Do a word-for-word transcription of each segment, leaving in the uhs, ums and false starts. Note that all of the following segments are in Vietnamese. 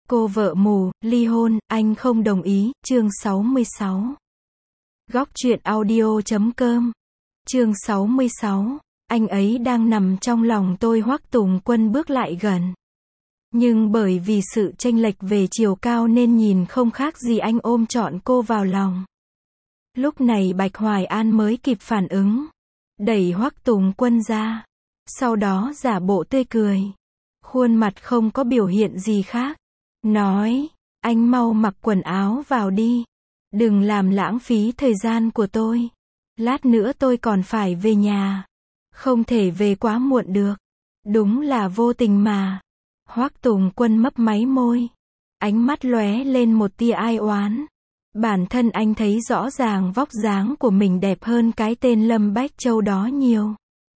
Cô vợ mù, ly hôn, anh không đồng ý, chương sáu mươi sáu. Góc truyện audio chấm com. Chương sáu mươi sáu. Anh ấy đang nằm trong lòng tôi. Hoắc Tùng Quân bước lại gần. Nhưng bởi vì sự chênh lệch về chiều cao nên nhìn không khác gì anh ôm trọn cô vào lòng. Lúc này Bạch Hoài An mới kịp phản ứng. Đẩy Hoắc Tùng Quân ra. Sau đó giả bộ tươi cười. Khuôn mặt không có biểu hiện gì khác. Nói, anh mau mặc quần áo vào đi. Đừng làm lãng phí thời gian của tôi. Lát nữa tôi còn phải về nhà. Không thể về quá muộn được. Đúng là vô tình mà. Hoắc Tùng Quân mấp máy môi. Ánh mắt lóe lên một tia ai oán. Bản thân anh thấy rõ ràng vóc dáng của mình đẹp hơn cái tên Lâm Bách Châu đó nhiều.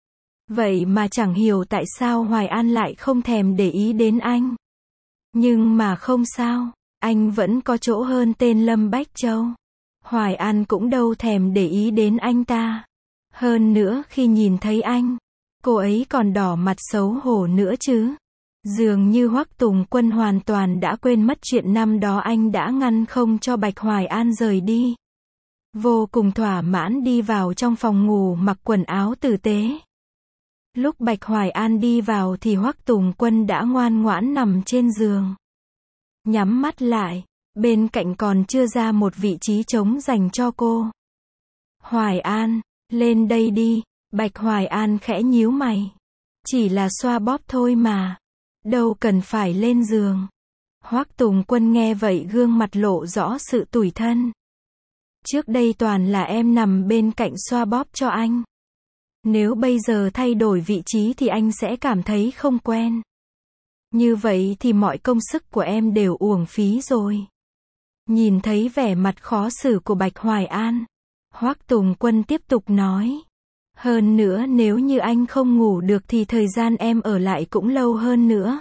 Vậy mà chẳng hiểu tại sao Hoài An lại không thèm để ý đến anh. Nhưng mà không sao, anh vẫn có chỗ hơn tên Lâm Bách Châu. Hoài An cũng đâu thèm để ý đến anh ta. Hơn nữa khi nhìn thấy anh, cô ấy còn đỏ mặt xấu hổ nữa chứ. Dường như Hoắc Tùng Quân hoàn toàn đã quên mất chuyện năm đó anh đã ngăn không cho Bạch Hoài An rời đi. Vô cùng thỏa mãn đi vào trong phòng ngủ mặc quần áo tử tế. Lúc Bạch Hoài An đi vào thì Hoắc Tùng Quân đã ngoan ngoãn nằm trên giường. Nhắm mắt lại, bên cạnh còn chưa ra một vị trí trống dành cho cô. Hoài An, lên đây đi. Bạch Hoài An khẽ nhíu mày. Chỉ là xoa bóp thôi mà. Đâu cần phải lên giường. Hoắc Tùng Quân nghe vậy gương mặt lộ rõ sự tủi thân. Trước đây toàn là em nằm bên cạnh xoa bóp cho anh. Nếu bây giờ thay đổi vị trí thì anh sẽ cảm thấy không quen. Như vậy thì mọi công sức của em đều uổng phí rồi. Nhìn thấy vẻ mặt khó xử của Bạch Hoài An, Hoắc Tùng Quân tiếp tục nói. Hơn nữa nếu như anh không ngủ được thì thời gian em ở lại cũng lâu hơn nữa.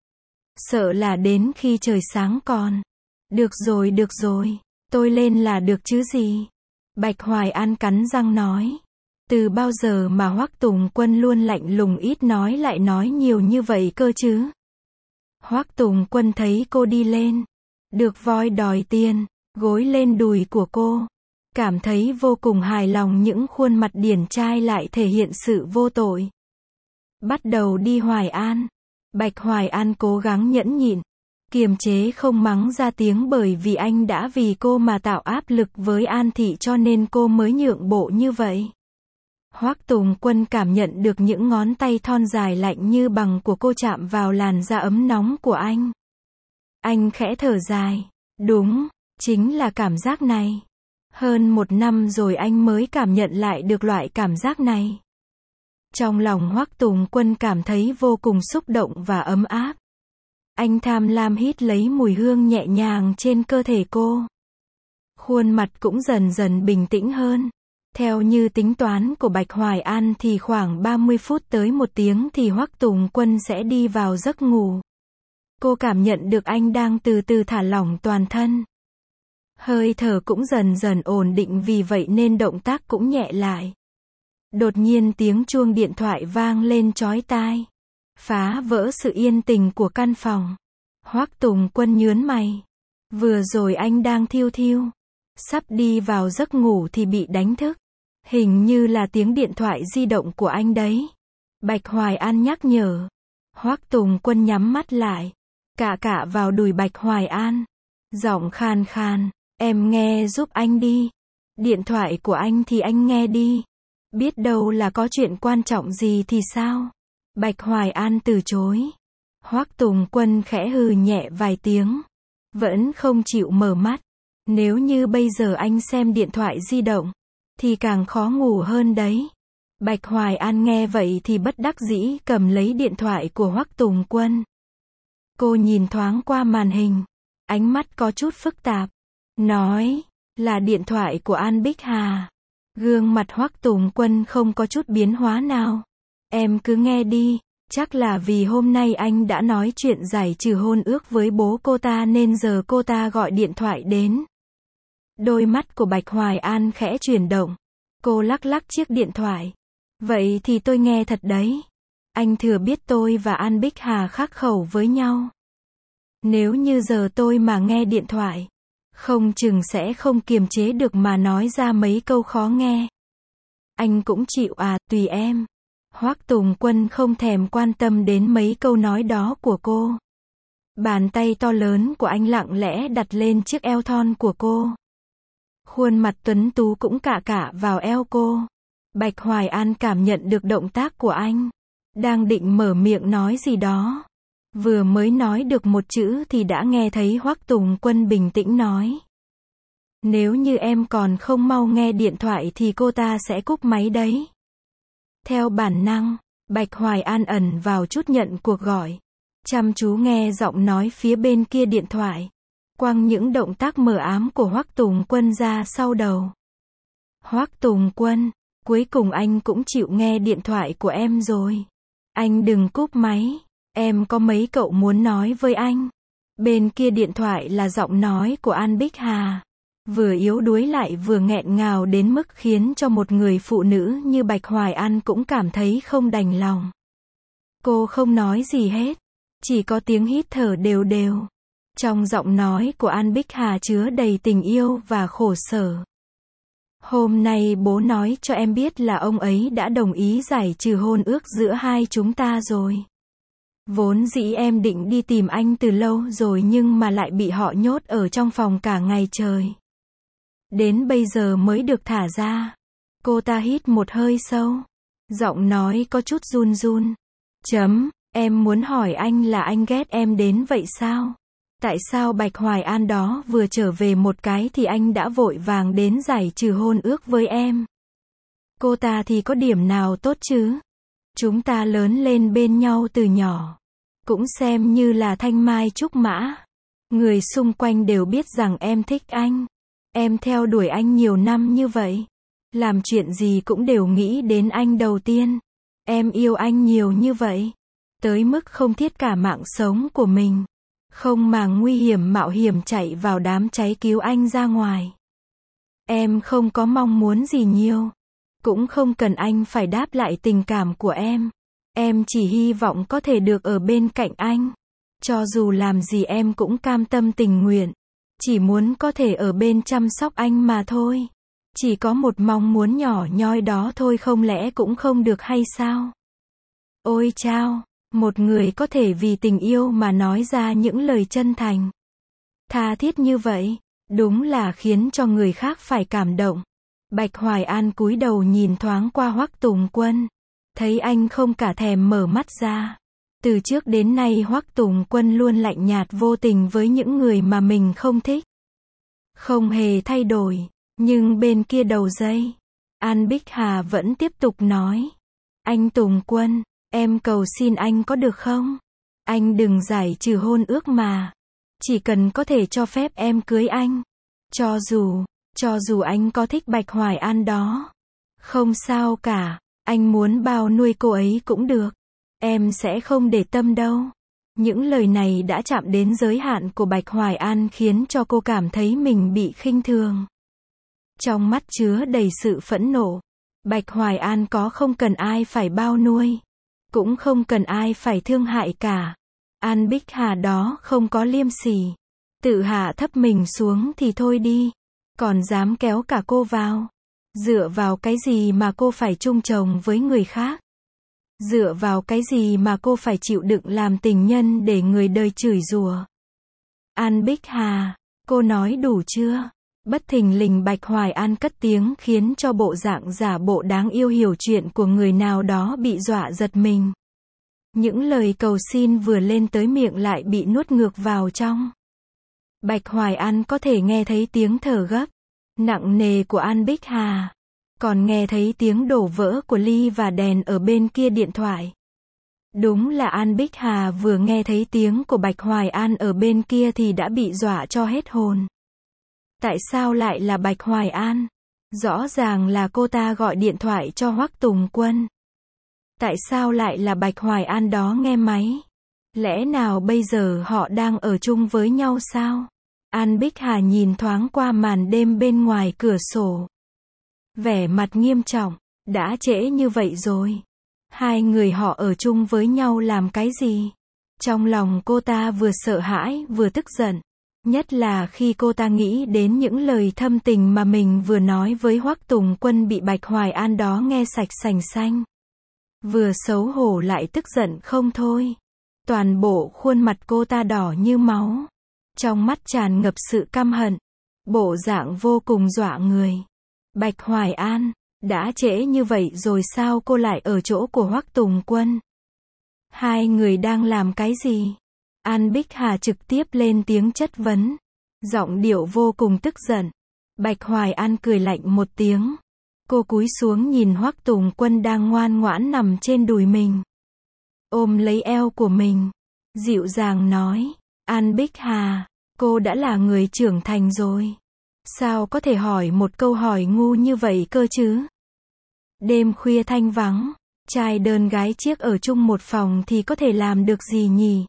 Sợ là đến khi trời sáng còn. Được rồi được rồi, tôi lên là được chứ gì. Bạch Hoài An cắn răng nói. Từ bao giờ mà Hoắc Tùng Quân luôn lạnh lùng ít nói lại nói nhiều như vậy cơ chứ? Hoắc Tùng Quân thấy cô đi lên, được voi đòi tiền, gối lên đùi của cô. Cảm thấy vô cùng hài lòng những khuôn mặt điển trai lại thể hiện sự vô tội. Bắt đầu đi Hoài An. Bạch Hoài An cố gắng nhẫn nhịn, kiềm chế không mắng ra tiếng bởi vì anh đã vì cô mà tạo áp lực với An Thị cho nên cô mới nhượng bộ như vậy. Hoắc Tùng Quân cảm nhận được những ngón tay thon dài lạnh như bằng của cô chạm vào làn da ấm nóng của anh. Anh khẽ thở dài. Đúng, chính là cảm giác này. Hơn một năm rồi anh mới cảm nhận lại được loại cảm giác này. Trong lòng Hoắc Tùng Quân cảm thấy vô cùng xúc động và ấm áp. Anh tham lam hít lấy mùi hương nhẹ nhàng trên cơ thể cô. Khuôn mặt cũng dần dần bình tĩnh hơn. Theo như tính toán của Bạch Hoài An thì khoảng ba mươi phút tới một tiếng thì Hoắc Tùng Quân sẽ đi vào giấc ngủ. Cô cảm nhận được anh đang từ từ thả lỏng toàn thân. Hơi thở cũng dần dần ổn định vì vậy nên động tác cũng nhẹ lại. Đột nhiên tiếng chuông điện thoại vang lên chói tai. Phá vỡ sự yên tĩnh của căn phòng. Hoắc Tùng Quân nhướng mày. Vừa rồi anh đang thiêu thiêu. Sắp đi vào giấc ngủ thì bị đánh thức. Hình như là tiếng điện thoại di động của anh đấy. Bạch Hoài An nhắc nhở. Hoắc Tùng Quân nhắm mắt lại. Cạ cạ vào đùi Bạch Hoài An. Giọng khàn khàn. Em nghe giúp anh đi. Điện thoại của anh thì anh nghe đi. Biết đâu là có chuyện quan trọng gì thì sao? Bạch Hoài An từ chối. Hoắc Tùng Quân khẽ hừ nhẹ vài tiếng. Vẫn không chịu mở mắt. Nếu như bây giờ anh xem điện thoại di động, thì càng khó ngủ hơn đấy. Bạch Hoài An nghe vậy thì bất đắc dĩ cầm lấy điện thoại của Hoắc Tùng Quân. Cô nhìn thoáng qua màn hình. Ánh mắt có chút phức tạp. Nói, là điện thoại của An Bích Hà. Gương mặt Hoắc Tùng Quân không có chút biến hóa nào. Em cứ nghe đi, chắc là vì hôm nay anh đã nói chuyện giải trừ hôn ước với bố cô ta nên giờ cô ta gọi điện thoại đến. Đôi mắt của Bạch Hoài An khẽ chuyển động. Cô lắc lắc chiếc điện thoại. Vậy thì tôi nghe thật đấy. Anh thừa biết tôi và An Bích Hà khắc khẩu với nhau. Nếu như giờ tôi mà nghe điện thoại, không chừng sẽ không kiềm chế được mà nói ra mấy câu khó nghe. Anh cũng chịu à, tùy em. Hoắc Tùng Quân không thèm quan tâm đến mấy câu nói đó của cô. Bàn tay to lớn của anh lặng lẽ đặt lên chiếc eo thon của cô. Khuôn mặt tuấn tú cũng cạ cạ vào eo cô. Bạch Hoài An cảm nhận được động tác của anh. Đang định mở miệng nói gì đó. Vừa mới nói được một chữ thì đã nghe thấy Hoắc Tùng Quân bình tĩnh nói. Nếu như em còn không mau nghe điện thoại thì cô ta sẽ cúp máy đấy. Theo bản năng, Bạch Hoài An ẩn vào chút nhận cuộc gọi. Chăm chú nghe giọng nói phía bên kia điện thoại. Quăng những động tác mờ ám của Hoắc Tùng Quân ra sau đầu. Hoắc Tùng Quân, cuối cùng anh cũng chịu nghe điện thoại của em rồi. Anh đừng cúp máy. Em có mấy cậu muốn nói với anh. Bên kia điện thoại là giọng nói của An Bích Hà. Vừa yếu đuối lại vừa nghẹn ngào đến mức khiến cho một người phụ nữ như Bạch Hoài An cũng cảm thấy không đành lòng. Cô không nói gì hết. Chỉ có tiếng hít thở đều đều. Trong giọng nói của An Bích Hà chứa đầy tình yêu và khổ sở. Hôm nay bố nói cho em biết là ông ấy đã đồng ý giải trừ hôn ước giữa hai chúng ta rồi. Vốn dĩ em định đi tìm anh từ lâu rồi nhưng mà lại bị họ nhốt ở trong phòng cả ngày trời. Đến bây giờ mới được thả ra. Cô ta hít một hơi sâu. Giọng nói có chút run run. Chấm, em muốn hỏi anh là anh ghét em đến vậy sao? Tại sao Bạch Hoài An đó vừa trở về một cái thì anh đã vội vàng đến giải trừ hôn ước với em? Cô ta thì có điểm nào tốt chứ? Chúng ta lớn lên bên nhau từ nhỏ. Cũng xem như là thanh mai trúc mã. Người xung quanh đều biết rằng em thích anh. Em theo đuổi anh nhiều năm như vậy. Làm chuyện gì cũng đều nghĩ đến anh đầu tiên. Em yêu anh nhiều như vậy. Tới mức không thiết cả mạng sống của mình. Không màng nguy hiểm mạo hiểm chạy vào đám cháy cứu anh ra ngoài. Em không có mong muốn gì nhiều. Cũng không cần anh phải đáp lại tình cảm của em. Em chỉ hy vọng có thể được ở bên cạnh anh. Cho dù làm gì em cũng cam tâm tình nguyện. Chỉ muốn có thể ở bên chăm sóc anh mà thôi. Chỉ có một mong muốn nhỏ nhoi đó thôi không lẽ cũng không được hay sao? Ôi chao, một người có thể vì tình yêu mà nói ra những lời chân thành. Tha thiết như vậy, đúng là khiến cho người khác phải cảm động. Bạch Hoài An cúi đầu nhìn thoáng qua Hoắc Tùng Quân. Thấy anh không cả thèm mở mắt ra. Từ trước đến nay Hoắc Tùng Quân luôn lạnh nhạt vô tình với những người mà mình không thích. Không hề thay đổi. Nhưng bên kia đầu dây, An Bích Hà vẫn tiếp tục nói. Anh Tùng Quân, em cầu xin anh có được không? Anh đừng giải trừ hôn ước mà. Chỉ cần có thể cho phép em cưới anh. Cho dù, cho dù anh có thích Bạch Hoài An đó. Không sao cả, anh muốn bao nuôi cô ấy cũng được. Em sẽ không để tâm đâu. Những lời này đã chạm đến giới hạn của Bạch Hoài An khiến cho cô cảm thấy mình bị khinh thường. Trong mắt chứa đầy sự phẫn nộ. Bạch Hoài An có không cần ai phải bao nuôi. Cũng không cần ai phải thương hại cả. An Bích Hà đó không có liêm sỉ. Tự hạ thấp mình xuống thì thôi đi. Còn dám kéo cả cô vào. Dựa vào cái gì mà cô phải chung chồng với người khác? Dựa vào cái gì mà cô phải chịu đựng làm tình nhân để người đời chửi rủa? An Bích Hà, cô nói đủ chưa? Bất thình lình Bạch Hoài An cất tiếng khiến cho bộ dạng giả bộ đáng yêu hiểu chuyện của người nào đó bị dọa giật mình. Những lời cầu xin vừa lên tới miệng lại bị nuốt ngược vào trong. Bạch Hoài An có thể nghe thấy tiếng thở gấp, nặng nề của An Bích Hà. Còn nghe thấy tiếng đổ vỡ của ly và đèn ở bên kia điện thoại. Đúng là An Bích Hà vừa nghe thấy tiếng của Bạch Hoài An ở bên kia thì đã bị dọa cho hết hồn. Tại sao lại là Bạch Hoài An? Rõ ràng là cô ta gọi điện thoại cho Hoắc Tùng Quân. Tại sao lại là Bạch Hoài An đó nghe máy? Lẽ nào bây giờ họ đang ở chung với nhau sao? An Bích Hà nhìn thoáng qua màn đêm bên ngoài cửa sổ. Vẻ mặt nghiêm trọng, đã trễ như vậy rồi. Hai người họ ở chung với nhau làm cái gì? Trong lòng cô ta vừa sợ hãi, vừa tức giận. Nhất là khi cô ta nghĩ đến những lời thâm tình mà mình vừa nói với Hoắc Tùng Quân bị Bạch Hoài An đó nghe sạch sành xanh. Vừa xấu hổ lại tức giận không thôi. Toàn bộ khuôn mặt cô ta đỏ như máu. Trong mắt tràn ngập sự căm hận. Bộ dạng vô cùng dọa người. Bạch Hoài An, đã trễ như vậy rồi sao cô lại ở chỗ của Hoắc Tùng Quân? Hai người đang làm cái gì? An Bích Hà trực tiếp lên tiếng chất vấn. Giọng điệu vô cùng tức giận. Bạch Hoài An cười lạnh một tiếng. Cô cúi xuống nhìn Hoắc Tùng Quân đang ngoan ngoãn nằm trên đùi mình. Ôm lấy eo của mình. Dịu dàng nói. An Bích Hà, cô đã là người trưởng thành rồi. Sao có thể hỏi một câu hỏi ngu như vậy cơ chứ? Đêm khuya thanh vắng. Trai đơn gái chiếc ở chung một phòng thì có thể làm được gì nhỉ?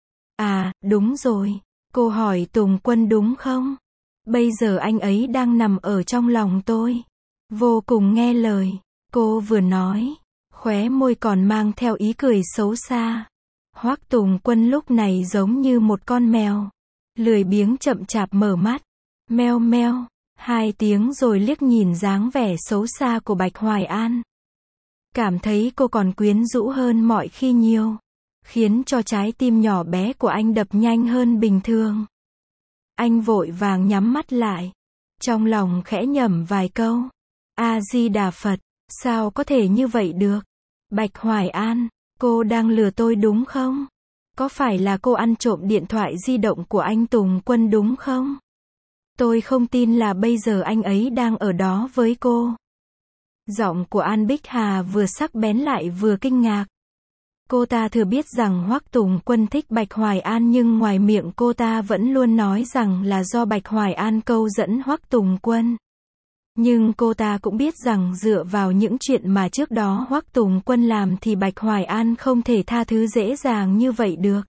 À, đúng rồi. Cô hỏi Tùng Quân đúng không? Bây giờ anh ấy đang nằm ở trong lòng tôi. Vô cùng nghe lời. Cô vừa nói. Khóe môi còn mang theo ý cười xấu xa. Hoắc Tùng Quân lúc này giống như một con mèo. Lười biếng chậm chạp mở mắt. Meo meo. Hai tiếng rồi liếc nhìn dáng vẻ xấu xa của Bạch Hoài An. Cảm thấy cô còn quyến rũ hơn mọi khi nhiều. Khiến cho trái tim nhỏ bé của anh đập nhanh hơn bình thường. Anh vội vàng nhắm mắt lại. Trong lòng khẽ nhẩm vài câu. A-di-đà Phật, sao có thể như vậy được? Bạch Hoài An, cô đang lừa tôi đúng không? Có phải là cô ăn trộm điện thoại di động của anh Tùng Quân đúng không? Tôi không tin là bây giờ anh ấy đang ở đó với cô. Giọng của An Bích Hà vừa sắc bén lại vừa kinh ngạc. Cô ta thừa biết rằng Hoắc Tùng Quân thích Bạch Hoài An nhưng ngoài miệng cô ta vẫn luôn nói rằng là do Bạch Hoài An câu dẫn Hoắc Tùng Quân. Nhưng cô ta cũng biết rằng dựa vào những chuyện mà trước đó Hoắc Tùng Quân làm thì Bạch Hoài An không thể tha thứ dễ dàng như vậy được.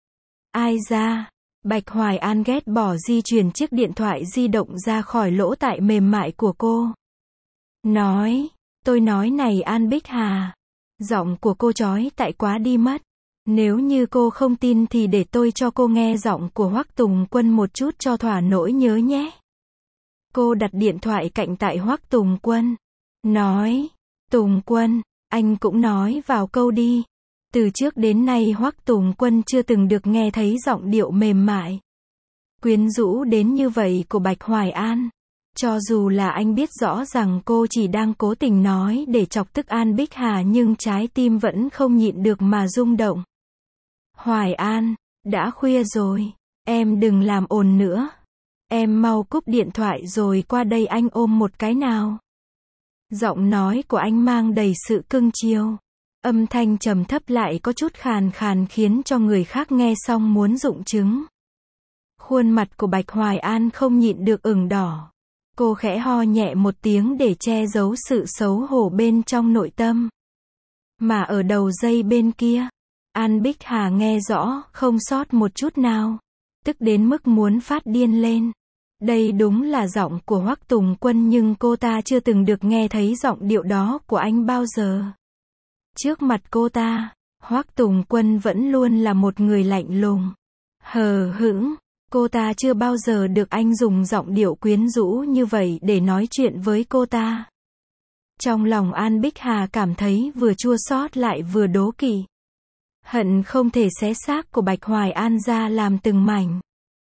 Ai ra, Bạch Hoài An ghét bỏ di chuyển chiếc điện thoại di động ra khỏi lỗ tai mềm mại của cô. Nói, tôi nói này An Bích Hà. Giọng của cô chói tai quá đi mất. Nếu như cô không tin thì để tôi cho cô nghe giọng của Hoắc Tùng Quân một chút cho thỏa nỗi nhớ nhé. Cô đặt điện thoại cạnh tai Hoắc Tùng Quân. Nói, Tùng Quân, anh cũng nói vào câu đi. Từ trước đến nay Hoắc Tùng Quân chưa từng được nghe thấy giọng điệu mềm mại, quyến rũ đến như vậy của Bạch Hoài An. Cho dù là anh biết rõ rằng cô chỉ đang cố tình nói để chọc tức An Bích Hà nhưng trái tim vẫn không nhịn được mà rung động. Hoài An, đã khuya rồi, em đừng làm ồn nữa. Em mau cúp điện thoại rồi qua đây anh ôm một cái nào. Giọng nói của anh mang đầy sự cưng chiều. Âm thanh trầm thấp lại có chút khàn khàn khiến cho người khác nghe xong muốn rụng trứng. Khuôn mặt của Bạch Hoài An không nhịn được ửng đỏ. Cô khẽ ho nhẹ một tiếng để che giấu sự xấu hổ bên trong nội tâm. Mà ở đầu dây bên kia, An Bích Hà nghe rõ, không sót một chút nào. Tức đến mức muốn phát điên lên. Đây đúng là giọng của Hoắc Tùng Quân nhưng cô ta chưa từng được nghe thấy giọng điệu đó của anh bao giờ. Trước mặt cô ta, Hoắc Tùng Quân vẫn luôn là một người lạnh lùng, hờ hững. Cô ta chưa bao giờ được anh dùng giọng điệu quyến rũ như vậy để nói chuyện với cô ta. Trong lòng An Bích Hà cảm thấy vừa chua xót lại vừa đố kỵ. Hận không thể xé xác của Bạch Hoài An ra làm từng mảnh.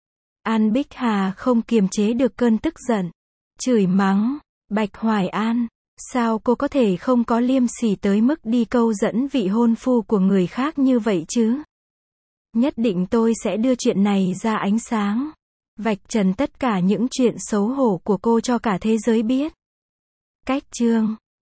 An Bích Hà không kiềm chế được cơn tức giận. Chửi mắng, Bạch Hoài An, sao cô có thể không có liêm sỉ tới mức đi câu dẫn vị hôn phu của người khác như vậy chứ? Nhất định tôi sẽ đưa chuyện này ra ánh sáng. Vạch trần tất cả những chuyện xấu hổ của cô cho cả thế giới biết. Cách chương